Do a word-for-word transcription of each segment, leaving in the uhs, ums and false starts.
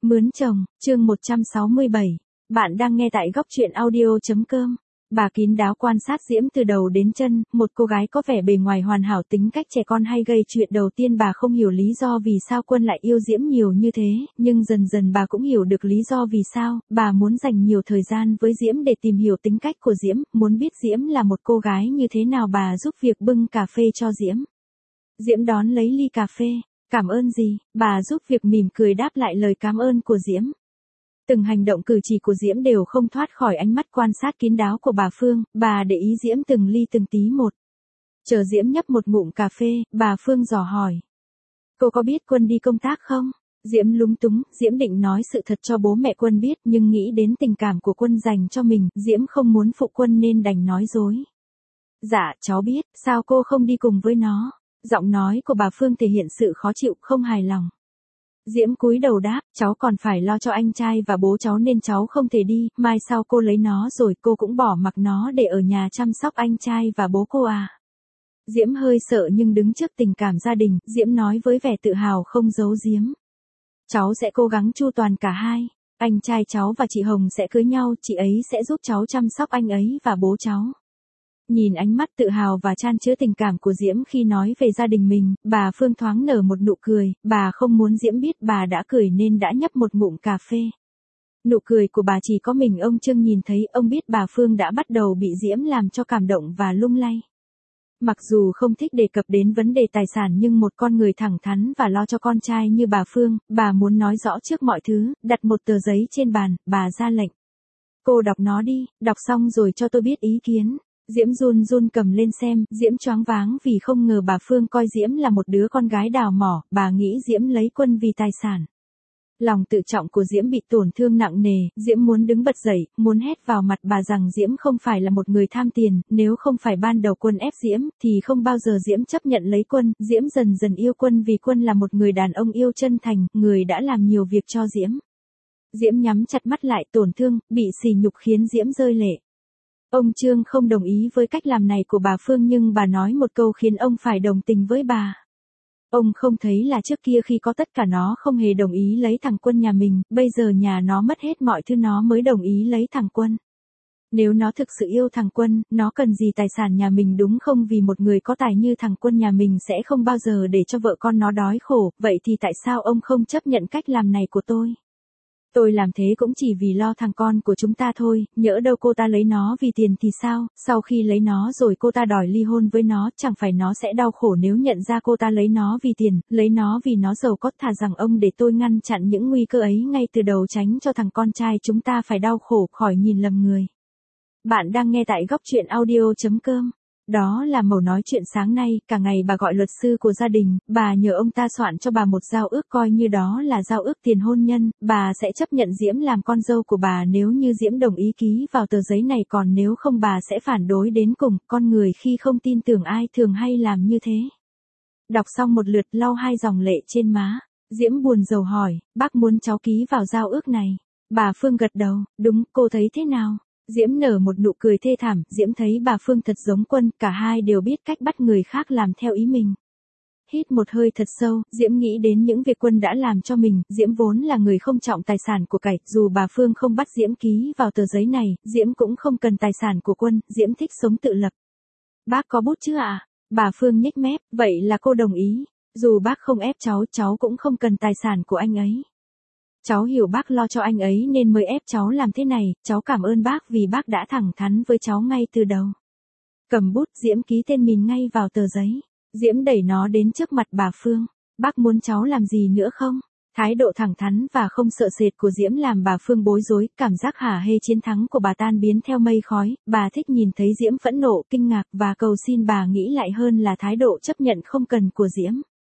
Mướn chồng, chương một trăm sáu mươi bảy. Bạn đang nghe tại góc truyện audio.com. Bà kín đáo quan sát Diễm từ đầu đến chân, một cô gái có vẻ bề ngoài hoàn hảo tính cách trẻ con hay gây chuyện. Đầu tiên bà không hiểu lý do vì sao Quân lại yêu Diễm nhiều như thế, nhưng dần dần bà cũng hiểu được lý do vì sao. Bà muốn dành nhiều thời gian với Diễm để tìm hiểu tính cách của Diễm, muốn biết Diễm là một cô gái như thế nào. Bà giúp việc bưng cà phê cho Diễm. Diễm đón lấy ly cà phê. Cảm ơn gì? Bà giúp việc mỉm cười đáp lại lời cảm ơn của Diễm. Từng hành động cử chỉ của Diễm đều không thoát khỏi ánh mắt quan sát kín đáo của bà Phương, bà để ý Diễm từng ly từng tí một. Chờ Diễm nhấp một ngụm cà phê, bà Phương dò hỏi. Cô có biết Quân đi công tác không? Diễm lúng túng, Diễm định nói sự thật cho bố mẹ Quân biết nhưng nghĩ đến tình cảm của Quân dành cho mình, Diễm không muốn phụ Quân nên đành nói dối. Dạ, cháu biết, sao cô không đi cùng với nó? Giọng nói của bà Phương thể hiện sự khó chịu, không hài lòng. Diễm cúi đầu đáp, cháu còn phải lo cho anh trai và bố cháu nên cháu không thể đi, mai sau cô lấy nó rồi cô cũng bỏ mặc nó để ở nhà chăm sóc anh trai và bố cô à. Diễm hơi sợ nhưng đứng trước tình cảm gia đình, Diễm nói với vẻ tự hào không giấu giếm. Cháu sẽ cố gắng chu toàn cả hai, anh trai cháu và chị Hồng sẽ cưới nhau, chị ấy sẽ giúp cháu chăm sóc anh ấy và bố cháu. Nhìn ánh mắt tự hào và chan chứa tình cảm của Diễm khi nói về gia đình mình, bà Phương thoáng nở một nụ cười, bà không muốn Diễm biết bà đã cười nên đã nhấp một ngụm cà phê. Nụ cười của bà chỉ có mình ông Trương nhìn thấy, ông biết bà Phương đã bắt đầu bị Diễm làm cho cảm động và lung lay. Mặc dù không thích đề cập đến vấn đề tài sản nhưng một con người thẳng thắn và lo cho con trai như bà Phương, bà muốn nói rõ trước mọi thứ, đặt một tờ giấy trên bàn, bà ra lệnh. Cô đọc nó đi, đọc xong rồi cho tôi biết ý kiến. Diễm run run cầm lên xem, Diễm choáng váng vì không ngờ bà Phương coi Diễm là một đứa con gái đào mỏ, bà nghĩ Diễm lấy Quân vì tài sản. Lòng tự trọng của Diễm bị tổn thương nặng nề, Diễm muốn đứng bật dậy, muốn hét vào mặt bà rằng Diễm không phải là một người tham tiền, nếu không phải ban đầu Quân ép Diễm, thì không bao giờ Diễm chấp nhận lấy Quân. Diễm dần dần yêu Quân vì Quân là một người đàn ông yêu chân thành, người đã làm nhiều việc cho Diễm. Diễm nhắm chặt mắt lại, tổn thương, bị sỉ nhục khiến Diễm rơi lệ. Ông Trương không đồng ý với cách làm này của bà Phương nhưng bà nói một câu khiến ông phải đồng tình với bà. Ông không thấy là trước kia khi có tất cả nó không hề đồng ý lấy thằng Quân nhà mình, bây giờ nhà nó mất hết mọi thứ nó mới đồng ý lấy thằng Quân. Nếu nó thực sự yêu thằng Quân, nó cần gì tài sản nhà mình đúng không? Vì một người có tài như thằng Quân nhà mình sẽ không bao giờ để cho vợ con nó đói khổ, vậy thì tại sao ông không chấp nhận cách làm này của tôi? Tôi làm thế cũng chỉ vì lo thằng con của chúng ta thôi, nhỡ đâu cô ta lấy nó vì tiền thì sao, sau khi lấy nó rồi cô ta đòi ly hôn với nó, chẳng phải nó sẽ đau khổ nếu nhận ra cô ta lấy nó vì tiền, lấy nó vì nó giàu có. Thà rằng ông để tôi ngăn chặn những nguy cơ ấy ngay từ đầu, tránh cho thằng con trai chúng ta phải đau khổ, khỏi nhìn lầm người. Bạn đang nghe tại góc truyện audio.com. Đó là mẩu nói chuyện sáng nay, cả ngày bà gọi luật sư của gia đình, bà nhờ ông ta soạn cho bà một giao ước coi như đó là giao ước tiền hôn nhân, bà sẽ chấp nhận Diễm làm con dâu của bà nếu như Diễm đồng ý ký vào tờ giấy này, còn nếu không bà sẽ phản đối đến cùng. Con người khi không tin tưởng ai thường hay làm như thế. Đọc xong một lượt, lau hai dòng lệ trên má, Diễm buồn rầu hỏi, bác muốn cháu ký vào giao ước này. Bà Phương gật đầu, đúng, cô thấy thế nào? Diễm nở một nụ cười thê thảm, Diễm thấy bà Phương thật giống Quân, cả hai đều biết cách bắt người khác làm theo ý mình. Hít một hơi thật sâu, Diễm nghĩ đến những việc Quân đã làm cho mình, Diễm vốn là người không trọng tài sản của cải, dù bà Phương không bắt Diễm ký vào tờ giấy này, Diễm cũng không cần tài sản của Quân, Diễm thích sống tự lập. Bác có bút chứ ạ? À? Bà Phương nhếch mép, vậy là cô đồng ý, dù bác không ép cháu, cháu cũng không cần tài sản của anh ấy. Cháu hiểu bác lo cho anh ấy nên mới ép cháu làm thế này, cháu cảm ơn bác vì bác đã thẳng thắn với cháu ngay từ đầu. Cầm bút, Diễm ký tên mình ngay vào tờ giấy. Diễm đẩy nó đến trước mặt bà Phương. Bác muốn cháu làm gì nữa không? Thái độ thẳng thắn và không sợ sệt của Diễm làm bà Phương bối rối, cảm giác hả hê chiến thắng của bà tan biến theo mây khói, bà thích nhìn thấy Diễm phẫn nộ, kinh ngạc và cầu xin. Bà nghĩ lại hơn là thái độ chấp nhận không cần của Diễm.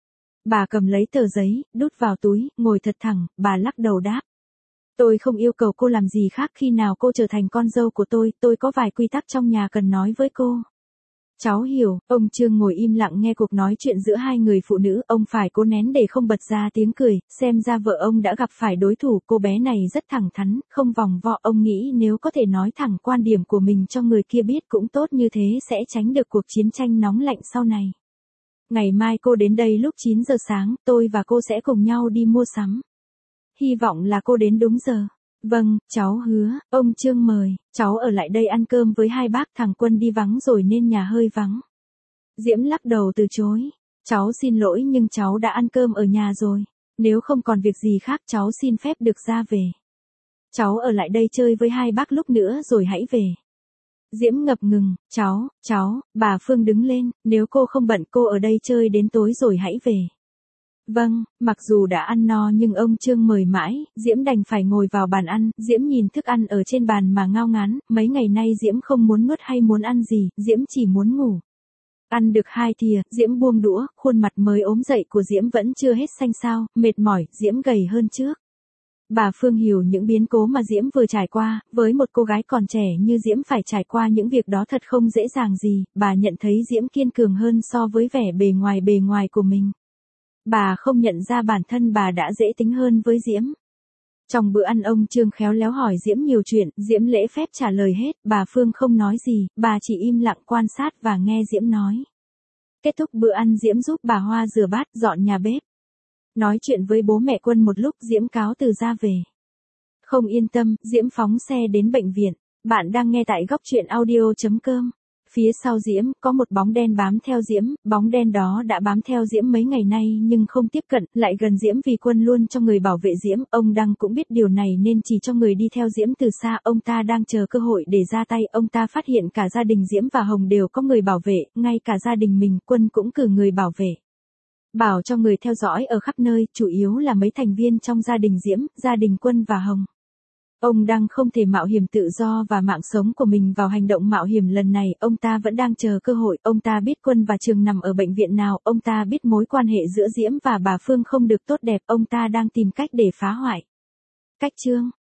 Bà cầm lấy tờ giấy, đút vào túi, ngồi thật thẳng, bà lắc đầu đáp. Tôi không yêu cầu cô làm gì khác, khi nào cô trở thành con dâu của tôi, tôi có vài quy tắc trong nhà cần nói với cô. Cháu hiểu, ông Trương ngồi im lặng nghe cuộc nói chuyện giữa hai người phụ nữ, ông phải cố nén để không bật ra tiếng cười, xem ra vợ ông đã gặp phải đối thủ. Cô bé này rất thẳng thắn, không vòng vo, ông nghĩ nếu có thể nói thẳng quan điểm của mình cho người kia biết cũng tốt, như thế sẽ tránh được cuộc chiến tranh nóng lạnh sau này. Ngày mai cô đến đây lúc chín giờ sáng, tôi và cô sẽ cùng nhau đi mua sắm. Hy vọng là cô đến đúng giờ. Vâng, cháu hứa, ông Trương mời, cháu ở lại đây ăn cơm với hai bác, thằng Quân đi vắng rồi nên nhà hơi vắng. Diễm lắc đầu từ chối. Cháu xin lỗi nhưng cháu đã ăn cơm ở nhà rồi. Nếu không còn việc gì khác cháu xin phép được ra về. Cháu ở lại đây chơi với hai bác lúc nữa rồi hãy về. Diễm ngập ngừng, cháu, cháu, bà Phương đứng lên, nếu cô không bận cô ở đây chơi đến tối rồi hãy về. Vâng, mặc dù đã ăn no nhưng ông Trương mời mãi, Diễm đành phải ngồi vào bàn ăn, Diễm nhìn thức ăn ở trên bàn mà ngao ngán, mấy ngày nay Diễm không muốn nuốt hay muốn ăn gì, Diễm chỉ muốn ngủ. Ăn được hai thìa, Diễm buông đũa, khuôn mặt mới ốm dậy của Diễm vẫn chưa hết xanh xao, mệt mỏi, Diễm gầy hơn trước. Bà Phương hiểu những biến cố mà Diễm vừa trải qua, với một cô gái còn trẻ như Diễm phải trải qua những việc đó thật không dễ dàng gì, bà nhận thấy Diễm kiên cường hơn so với vẻ bề ngoài bề ngoài của mình. Bà không nhận ra bản thân bà đã dễ tính hơn với Diễm. Trong bữa ăn ông Trương khéo léo hỏi Diễm nhiều chuyện, Diễm lễ phép trả lời hết, bà Phương không nói gì, bà chỉ im lặng quan sát và nghe Diễm nói. Kết thúc bữa ăn Diễm giúp bà Hoa rửa bát, dọn nhà bếp. Nói chuyện với bố mẹ Quân một lúc Diễm cáo từ ra về. Không yên tâm, Diễm phóng xe đến bệnh viện. Bạn đang nghe tại góc truyện audio chấm com. Phía sau Diễm, có một bóng đen bám theo Diễm, bóng đen đó đã bám theo Diễm mấy ngày nay nhưng không tiếp cận, lại gần Diễm vì Quân luôn cho người bảo vệ Diễm, ông Đăng cũng biết điều này nên chỉ cho người đi theo Diễm từ xa, ông ta đang chờ cơ hội để ra tay, ông ta phát hiện cả gia đình Diễm và Hồng đều có người bảo vệ, ngay cả gia đình mình, Quân cũng cử người bảo vệ. Bảo cho người theo dõi ở khắp nơi, chủ yếu là mấy thành viên trong gia đình Diễm, gia đình Quân và Hồng. Ông Đăng không thể mạo hiểm tự do và mạng sống của mình vào hành động mạo hiểm lần này, ông ta vẫn đang chờ cơ hội, ông ta biết Quân và Trường nằm ở bệnh viện nào, ông ta biết mối quan hệ giữa Diễm và bà Phương không được tốt đẹp, ông ta đang tìm cách để phá hoại. Cách chương